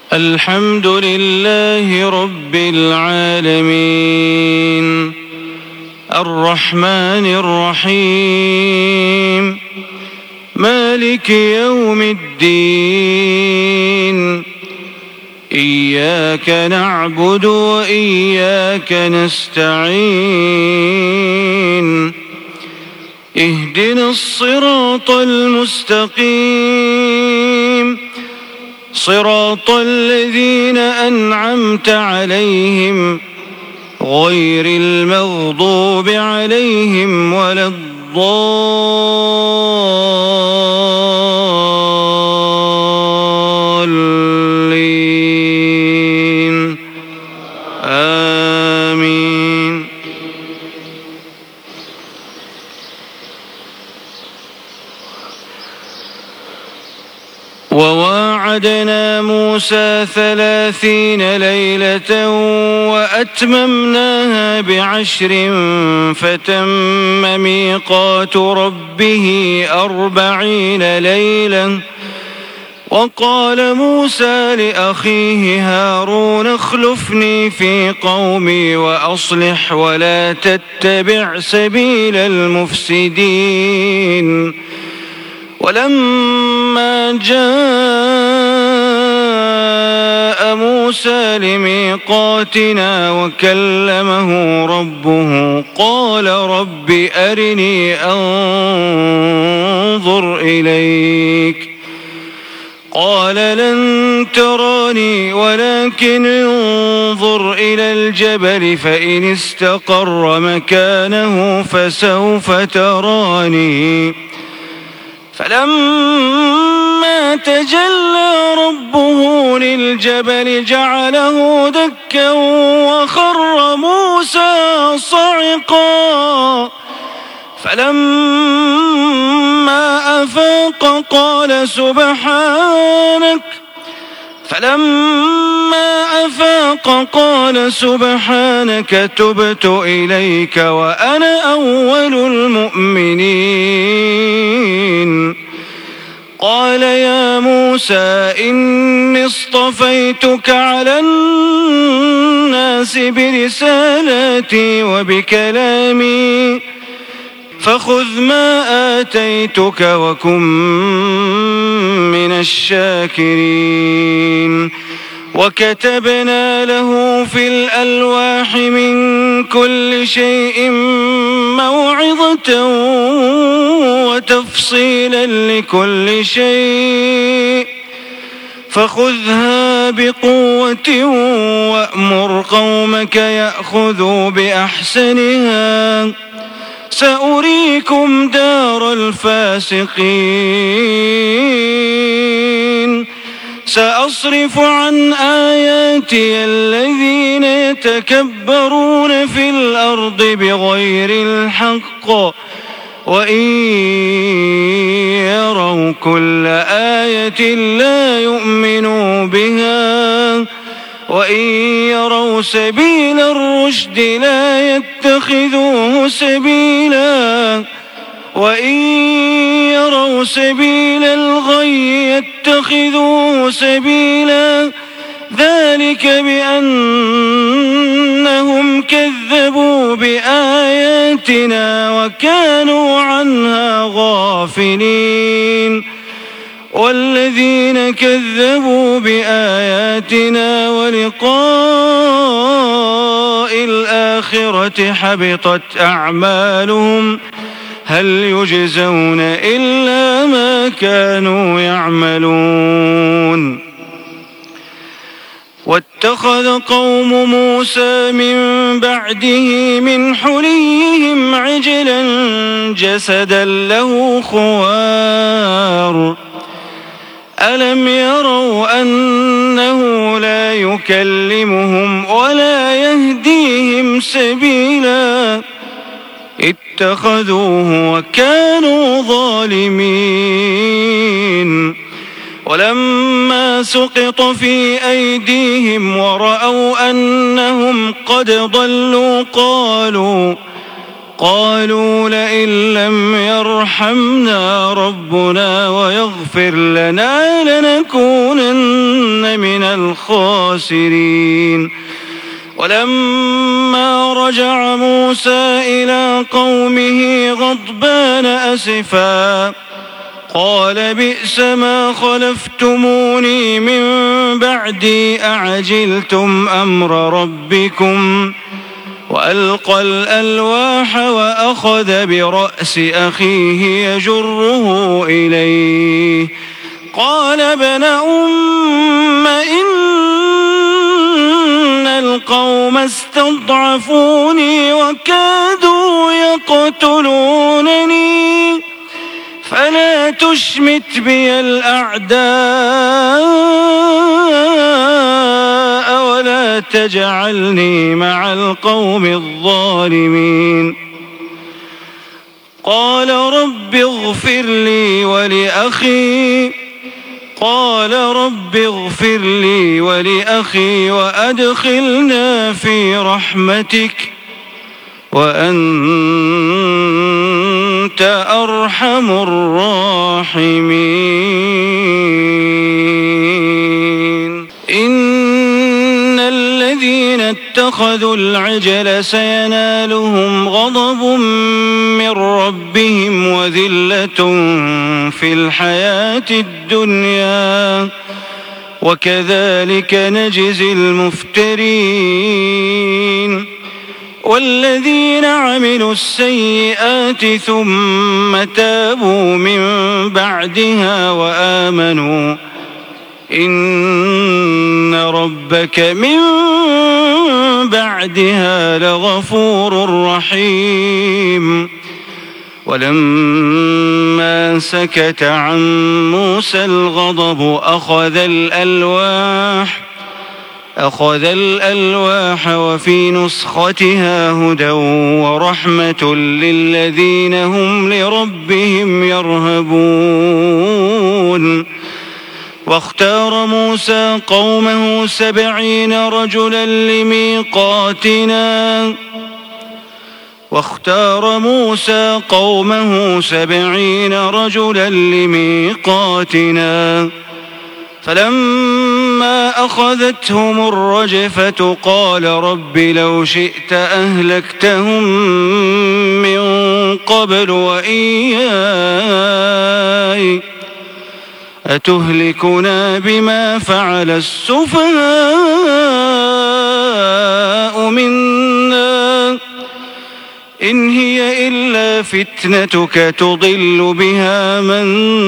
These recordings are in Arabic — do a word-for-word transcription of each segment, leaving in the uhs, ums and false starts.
الحمد لله رب العالمين الرحمن الرحيم مالك يوم الدين إياك نعبد وإياك نستعين اهدنا الصراط المستقيم صراط الذين أنعمت عليهم غير المغضوب عليهم ولا الضالين آمين. وواعدنا موسى ثلاثين ليلة وأتممناها بعشر فتم ميقات ربه أربعين ليلة. وقال موسى لأخيه هارون اخلفني في قومي وأصلح ولا تتبع سبيل المفسدين. ولما جاء موسى لميقاتنا وكلمه ربه قال رب أرني أنظر إليك قال لن تراني ولكن انظر إلى الجبل فإن استقر مكانه فسوف تراني. فلما تجلى ربه للجبل جعله دكا وخر موسى صعقا. فلما أفاق قال سبحانك فلما أفاق قال سبحانك تبت إليك وأنا أول المؤمنين. قال يا موسى إني اصطفيتك على الناس برسالاتي وبكلامي فخذ ما آتيتك وكن من الشاكرين. وكتبنا له في الألواح من كل شيء موعظة وتفصيلا لكل شيء فخذها بقوة وأمر قومك يأخذوا بأحسنها سأريكم دار الفاسقين. سأصرف عن آياتي الذين يتكبرون في الأرض بغير الحق وإن يروا كل آية لا يؤمنوا بها وإن يروا سبيل الرشد لا يتخذوه سبيلا وإن يروا سبيل الغي يتخذوه سبيلا ذلك بأنهم كذبوا بآياتنا وكانوا عنها غافلين. والذين كذبوا بآياتنا ولقاء الآخرة حبطت أعمالهم هل يجزون إلا ما كانوا يعملون. واتخذ قوم موسى من بعده من حليهم عجلا جسدا له خوار ألم يروا أنه لا يكلمهم ولا يهديهم سبيلا اتخذوه وكانوا ظالمين. ولما سقط في أيديهم ورأوا أنهم قد ضلوا قالوا قالوا لئن لم يرحمنا ربنا ويغفر لنا لنكونن من الخاسرين. ولما رجع موسى إلى قومه غضبان أسفا قال بئس ما خلفتموني من بعدي أعجلتم أمر ربكم وألقى الألواح وأخذ برأس أخيه يجره إليه قال ابن أم إن القوم استضعفوني وكادوا يقتلونني فلا تشمت بي الأعداء ولا تجعلني مع القوم الظالمين. قال رب اغفر لي ولأخي قال رب اغفر لي ولأخي وأدخلنا في رحمتك وأنت أرحم الراحمين. إن الذين اتخذوا العجل سينالهم غضب من ربهم وذلة في الحياة الدنيا وكذلك نجزي المفترين. والذين عملوا السيئات ثم تابوا من بعدها وآمنوا إن ربك من بعدها لغفور رحيم. ولما سكت عن موسى الغضب أخذ الألواح أخذ الألواح وفي نسختها هدى ورحمة للذين هم لربهم يرهبون. واختار موسى قومه سبعين رجلا لميقاتنا واختار موسى قومه سبعين رجلا لميقاتنا فلما أخذتهم الرجفة قال رب لو شئت أهلكتهم من قبل وإياي أتهلكنا بما فعل السفهاء منا إن هي إلا فتنتك تضل بها من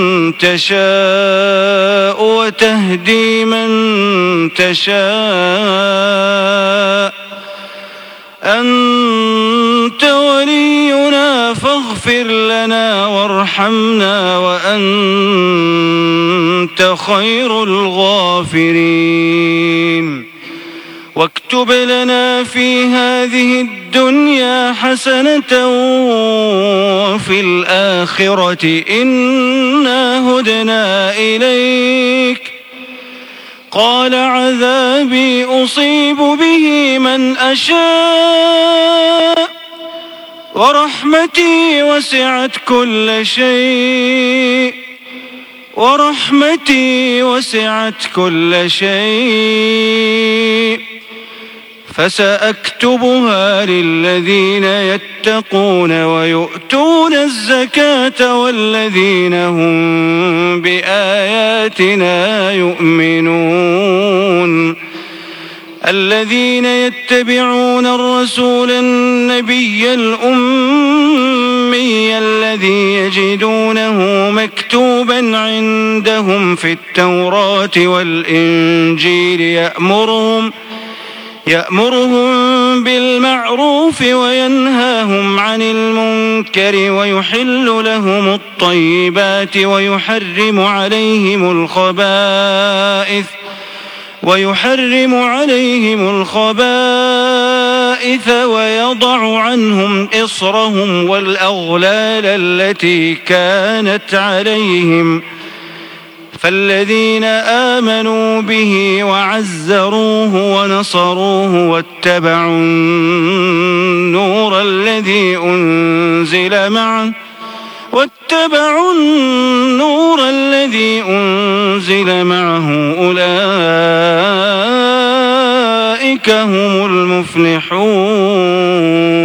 تشاء وتهدي من تشاء أنت ولينا فاغفر لنا وارحمنا وأنت خير الغافرين. واكتب لنا في هذه الدنيا حسنة وفي الآخرة إنا هدنا إليك قال عذابي أصيب به من أشاء ورحمتي وسعت كل شيء ورحمتي وسعت كل شيء فسأكتبها للذين يتقون ويؤتون الزكاة والذين هم بآياتنا يؤمنون. الذين يتبعون الرسول النبي الأمي الذي يجدونه مكتوبا عندهم في التوراة والإنجيل يأمرهم يأمرهم بالمعروف وينهاهم عن المنكر ويحل لهم الطيبات ويحرم عليهم الخبائث ويحرم عليهم الخبائث ويضع عنهم إصرهم والأغلال التي كانت عليهم فالذين آمنوا به وعزروه ونصروه واتبعوا النور الذي أنزل معه واتبعوا النور الذي أنزل معه أولئك هم المفلحون.